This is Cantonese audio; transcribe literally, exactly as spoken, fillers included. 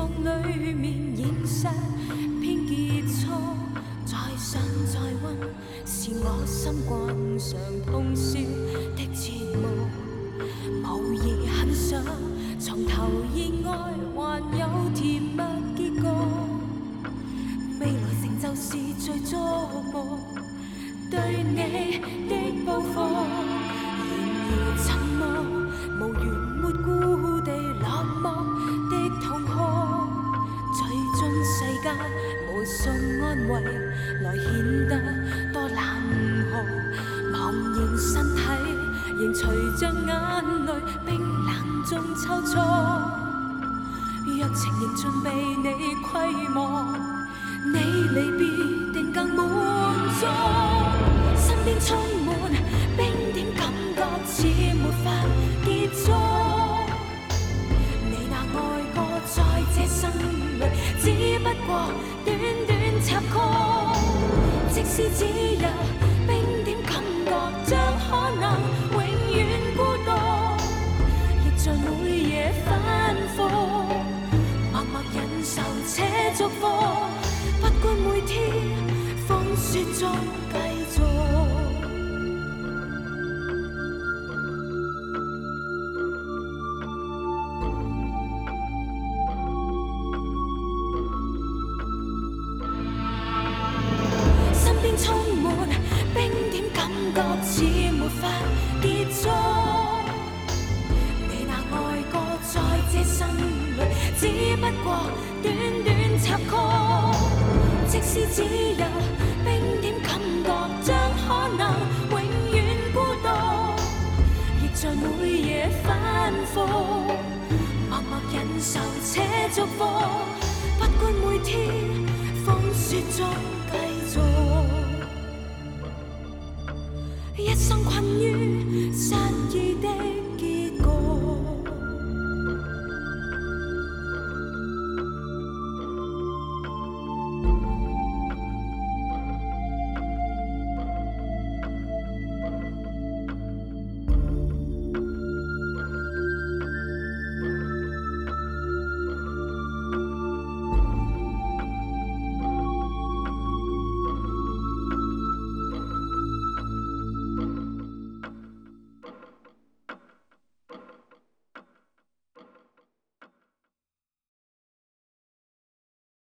梦里面，现实偏结束。再想再温，是我心惯常通宵的折磨。无疑很想从头意爱，还有甜蜜结局。未来成就是最捉摸对你的报复。然而怎么无缘没故地落寞的痛哭？最终世间无数安慰，来显得多冷酷。茫然身体仍随着眼泪冰冷中抽搐。若情仍尽被你窥望，你离别定更满足。身边充满冰点感觉，似没法结束。你那爱过在这生里，只不过短短插曲。即使只有冰点感觉，将可能永远孤独，亦在每夜反复，默默忍受且祝福。不管每天风雪中继续。身边充满冰点感觉，似没法结束。你那爱过在这生里，只不过短短插曲。即使只有冰点感觉，将可能永远孤独，亦在每夜反复，默默忍受且祝福。不管每天风雪中继续，一生困于。